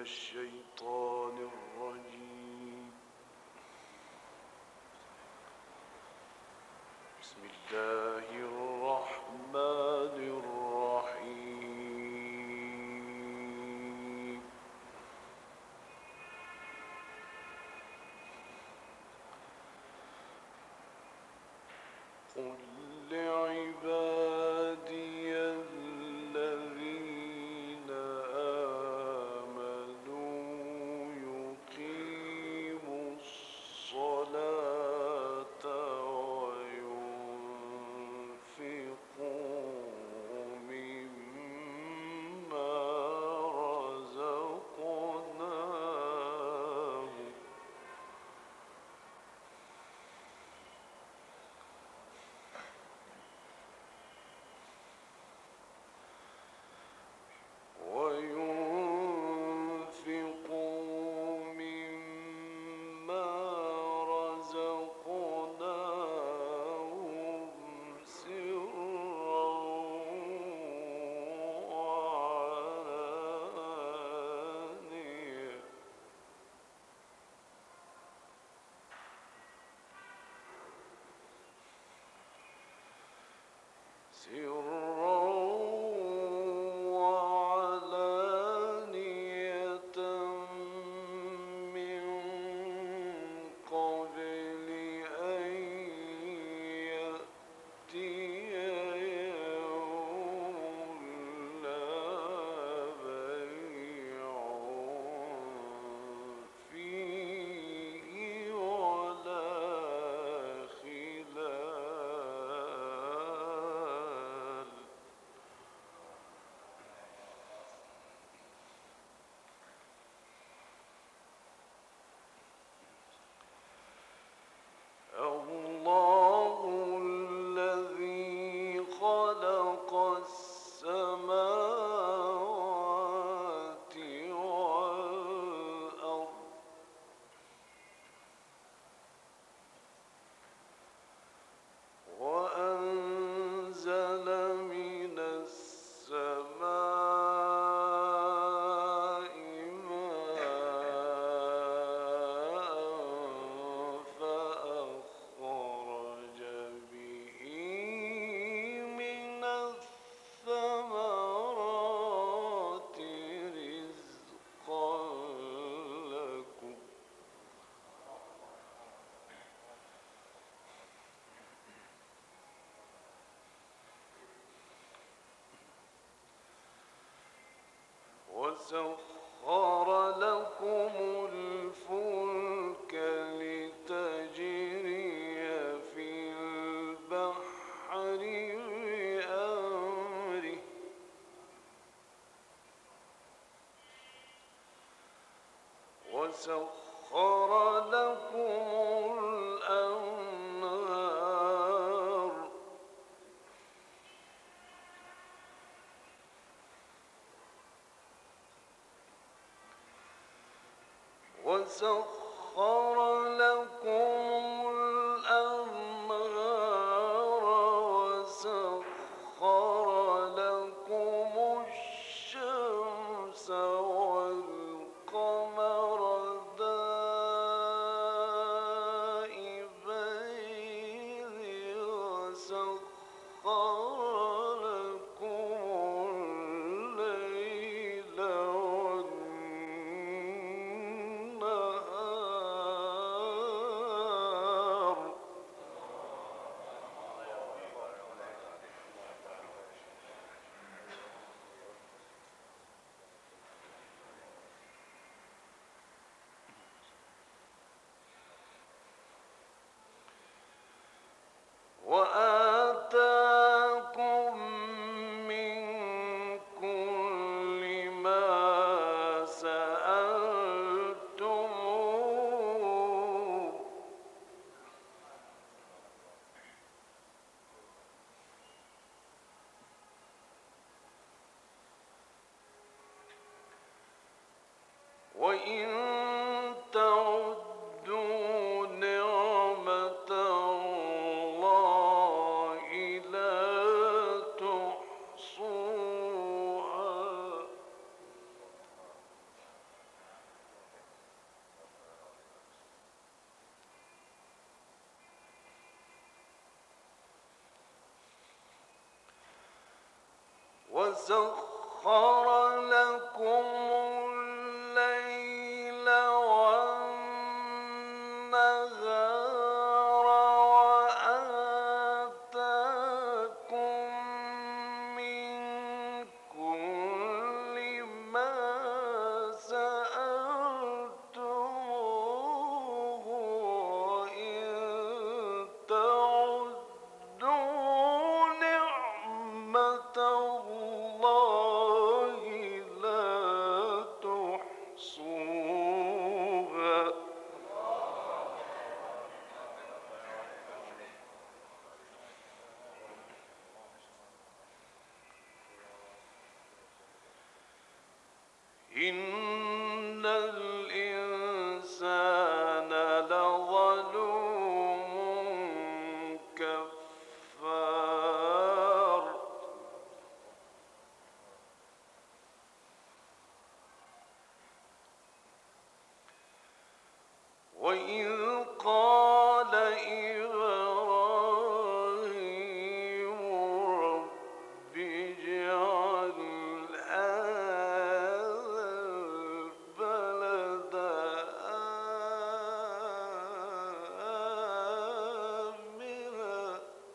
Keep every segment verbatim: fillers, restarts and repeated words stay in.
الشيطان الرجيم. بسم الله الرحمن الرحيم. قل لعبادي الذين آمنوا يقيموا الصلاة وينفقوا مما رزقناهم وينفقوا مما رزقناهم سرا وعلانية سرا وعلانية من قبل أن يأتي يوم لا بيع فيه ولا خلال الله الذي خلق السماوات والأرض وأنزل من السماء ماء فأخرج به من الثمرات رزقا لكم وسخر لكم الفلك لتجري في البحر بأمره وسخر لكم الأنهار وسخر لكم الأنهار وسخر لكم الشمس والقمر دائبين وسخر لكم الليل والنهار وسخر لكم الليل والنهار وآتاكم من كل ما سألتموه وإن تعدوا نعمة الله لا تحصوها. إن الإنسان لظلوم كفار. وإذ قال إبراهيم رب اجعل هذا البلد آمنا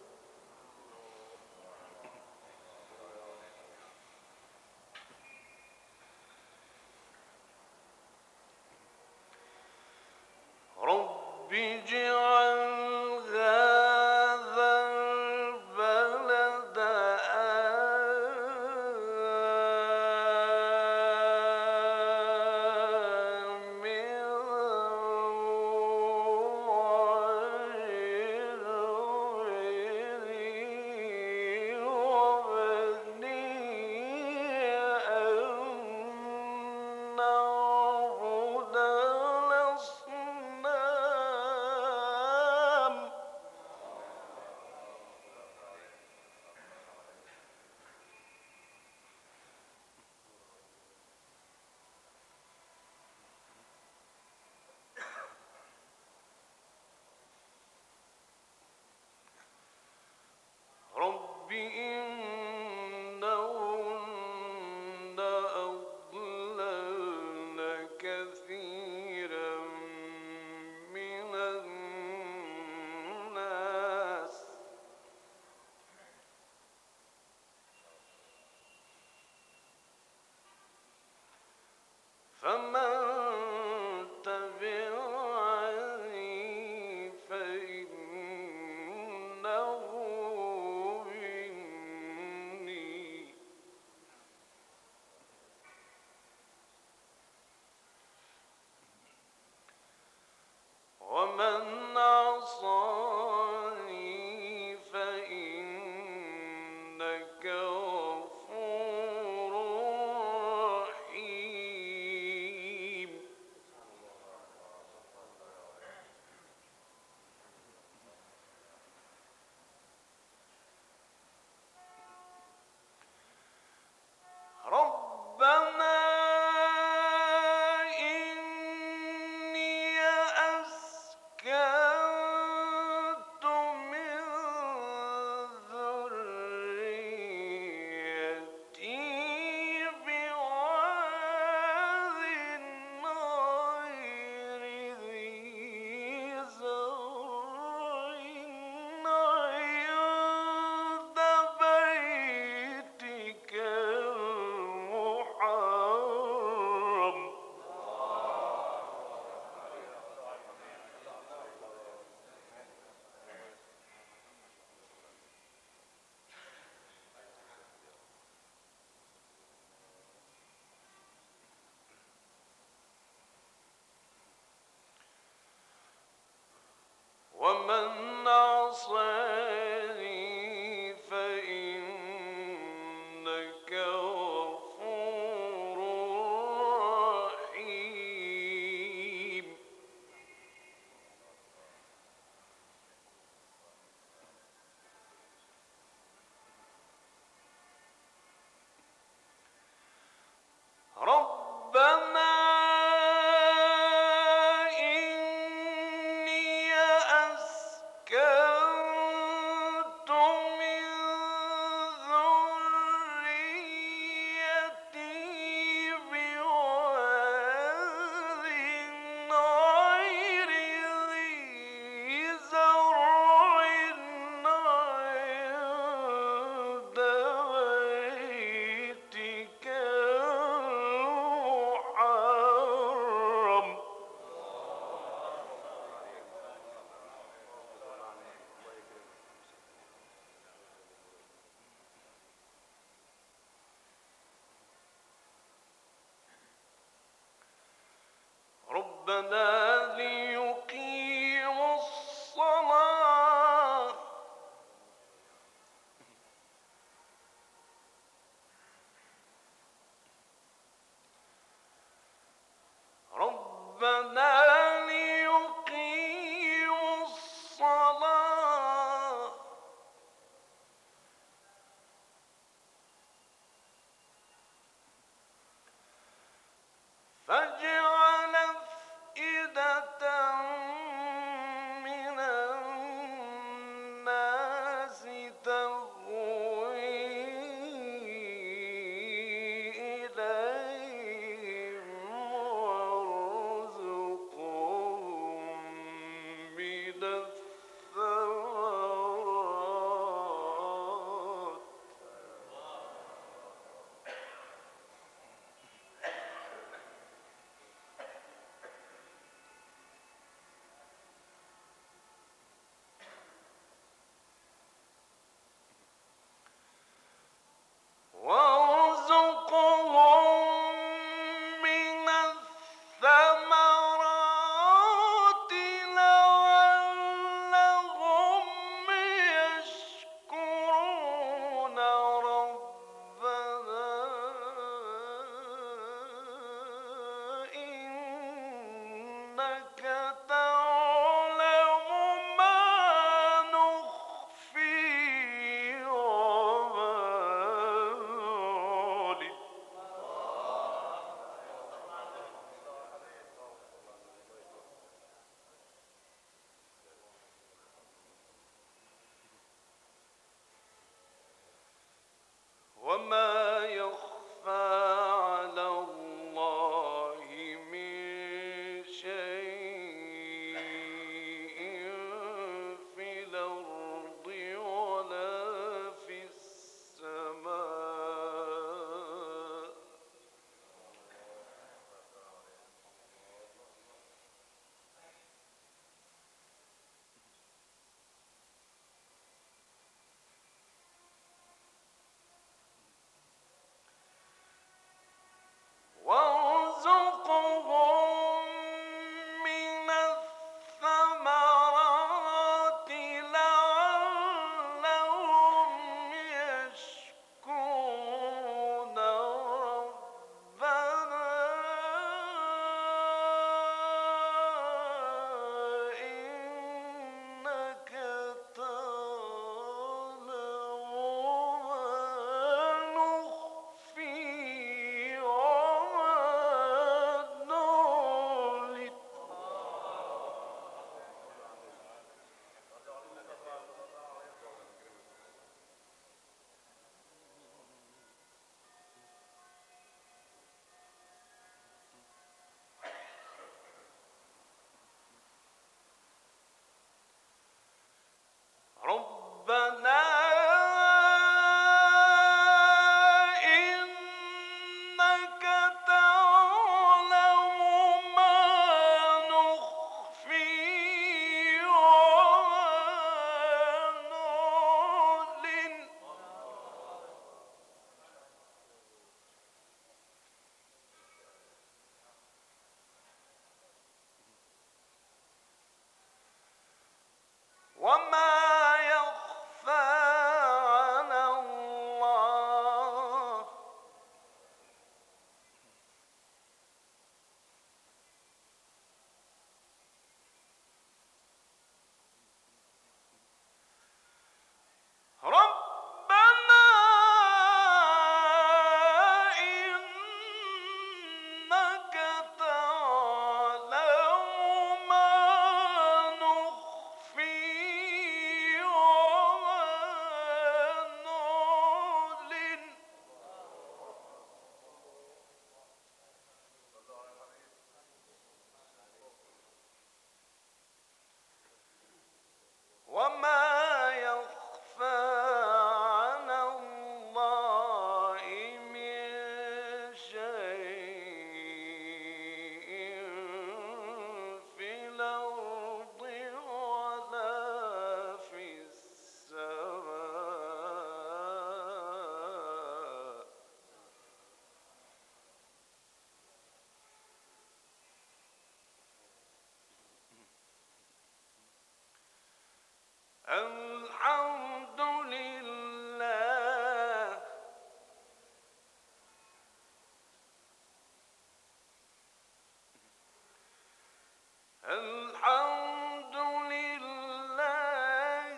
رب اجعل هذا البلد آمنا واجنبني وبني أن نعبد الأصنام. ليقيموا الصلاة ربنا ليقيموا الصلاة فاجعل أفئدة الحمد لله الحمد لله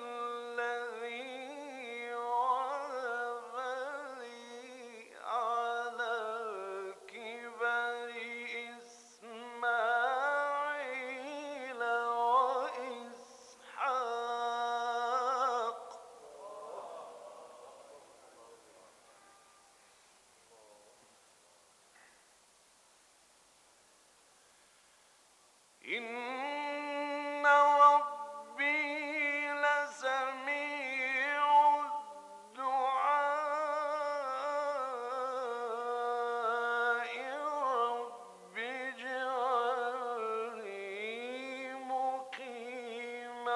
الذي وهب لي على الكبر إسماعيل وإسحاق إن ربي لسميع الدعاء رب اجعلني مقيم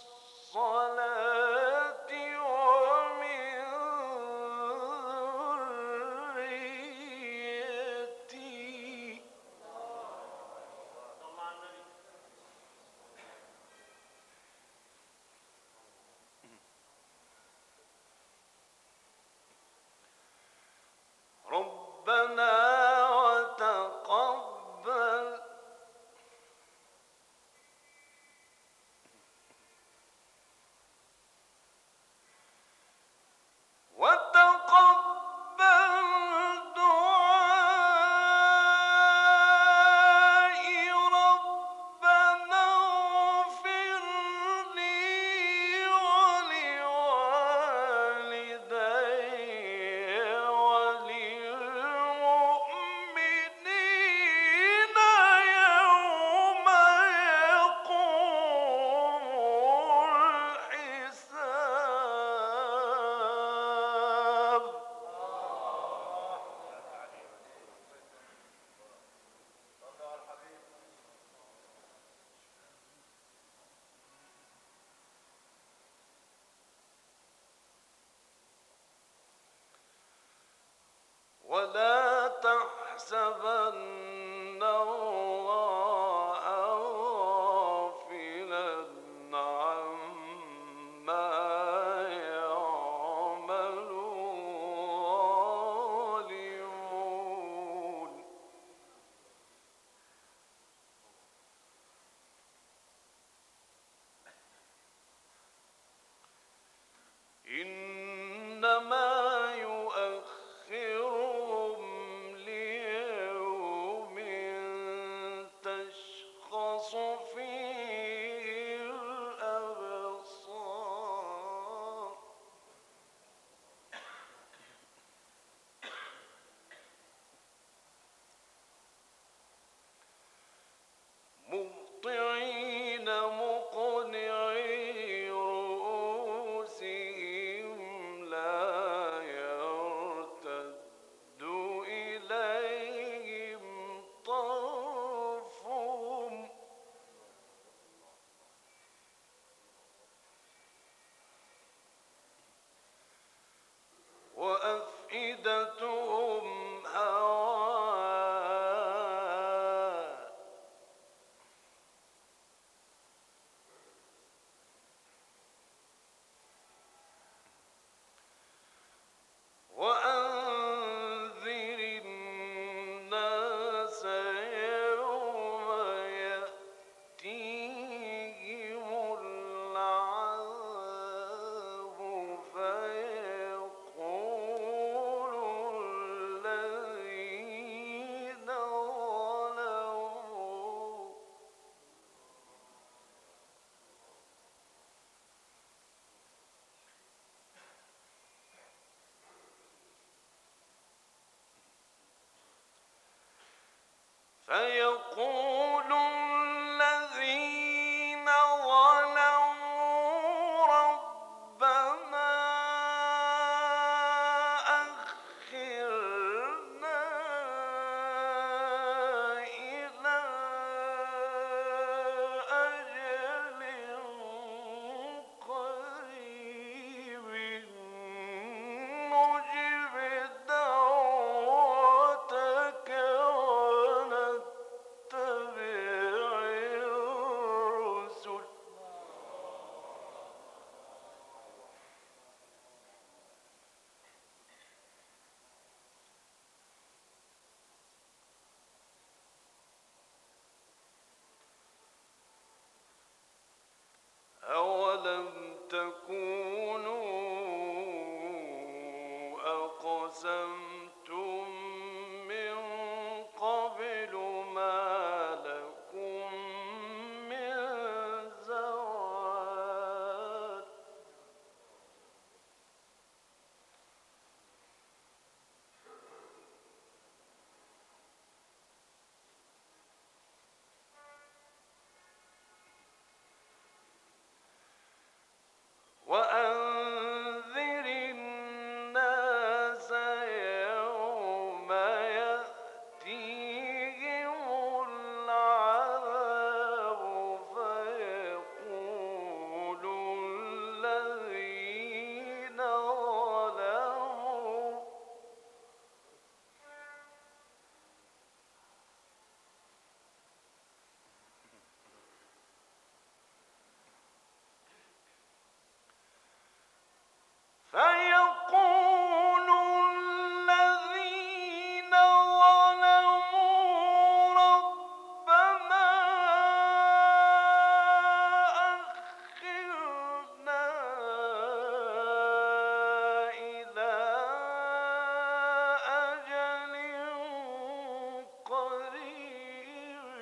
الصلاة ومن ذريتي ربنا وتقبل وتقبل دعائي ربنا اغفر لي ولوالدي وللمؤمنين يوم يقوم الحساب ولا تحسبن الله غافلا عما يعمل الظالمون إنما يؤخرهم ليوم تشخص فيه الأبصار مهطعين مقنعي رؤوسهم لا يرتد إليهم طرفهم وأفئدتهم هواء وأنذر الناس يوم يأتيهم العذاب فيقول الذين ظلموا فيقول الذين ظلموا ربنا أخرنا إلى أجل قريب نجب دعوتك ونتبع أقسمتم من قبل ما لكم من زوال وأنذر الناس يوم يأتيهم العذاب فيقول الذين ظلموا فيقول الذين ظلموا ربنا أخرنا إلى أجل قريب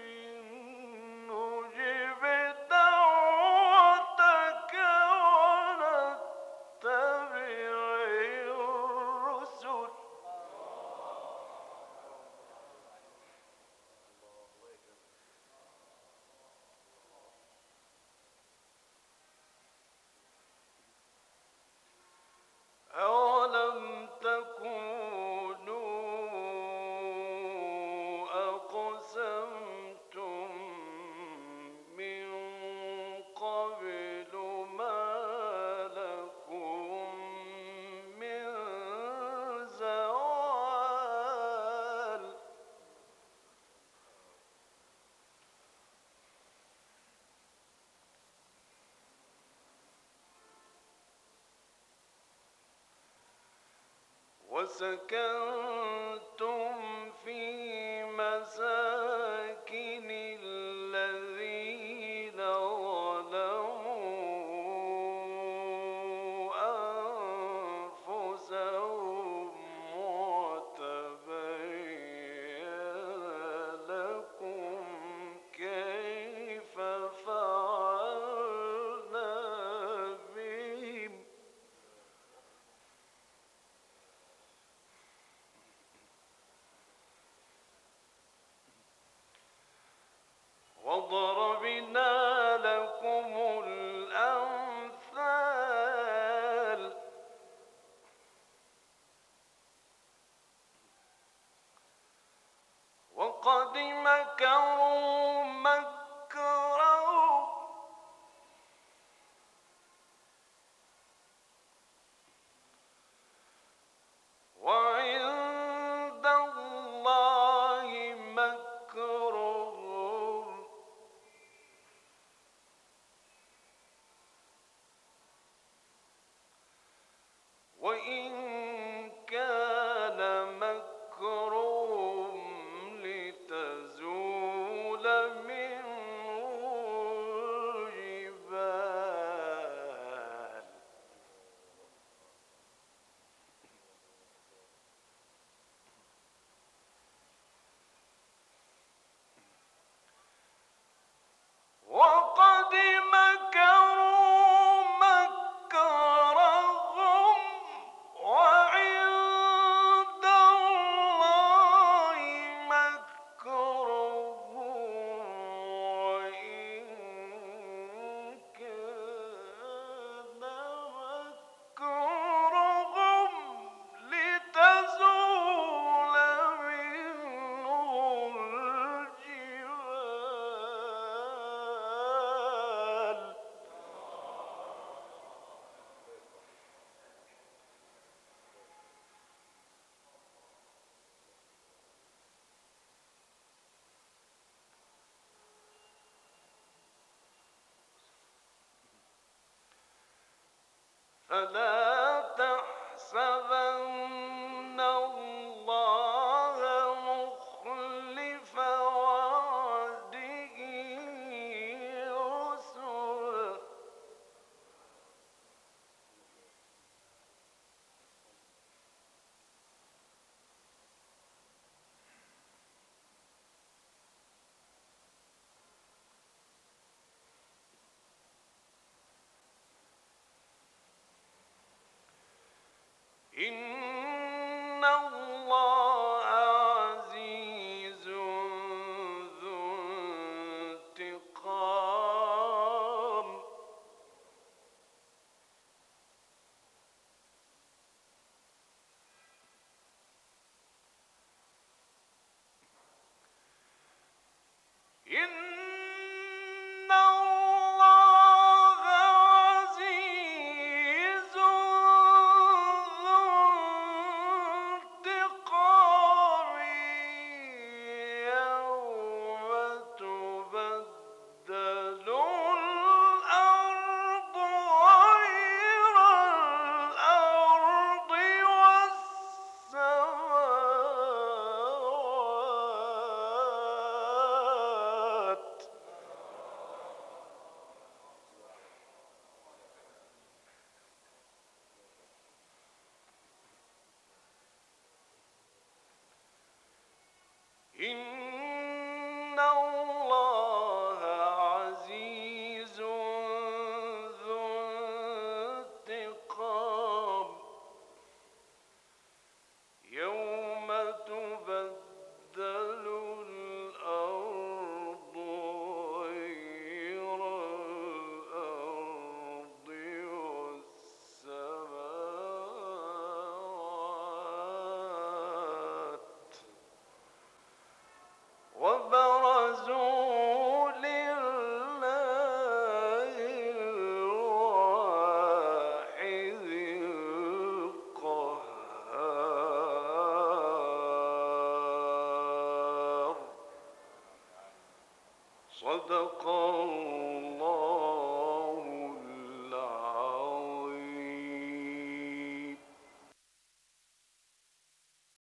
نجب دعوتك ونتبع الرسل أولم تكونوا أقسمتم من قبل ما لكم من زوال وسكنتم في مساكن الذين ظلموا أنفسهم وتبين لكم كيف فعلنا بهم وضربنا لكم الأمثال وقد مكروا مكرهم وعند الله مكرهم وإن كان مكرهم لتزول منه الجبال وقد مكروا مكرهم وعند الله مكرهم وإن كان مكرهم لتزول منه الجبال فلا تحسبن الله مخلف وعده رسله الله عزيز ذو انتقام. إن الله عزيز ذو انتقام. يوم تبدل الأرض غير الأرض والسماوات. إن الله عزيز ذو انتقام. يوم تبدل الأرض غير الأرض والسماوات. وبرزوا لله الواحد القهار. صدق الله.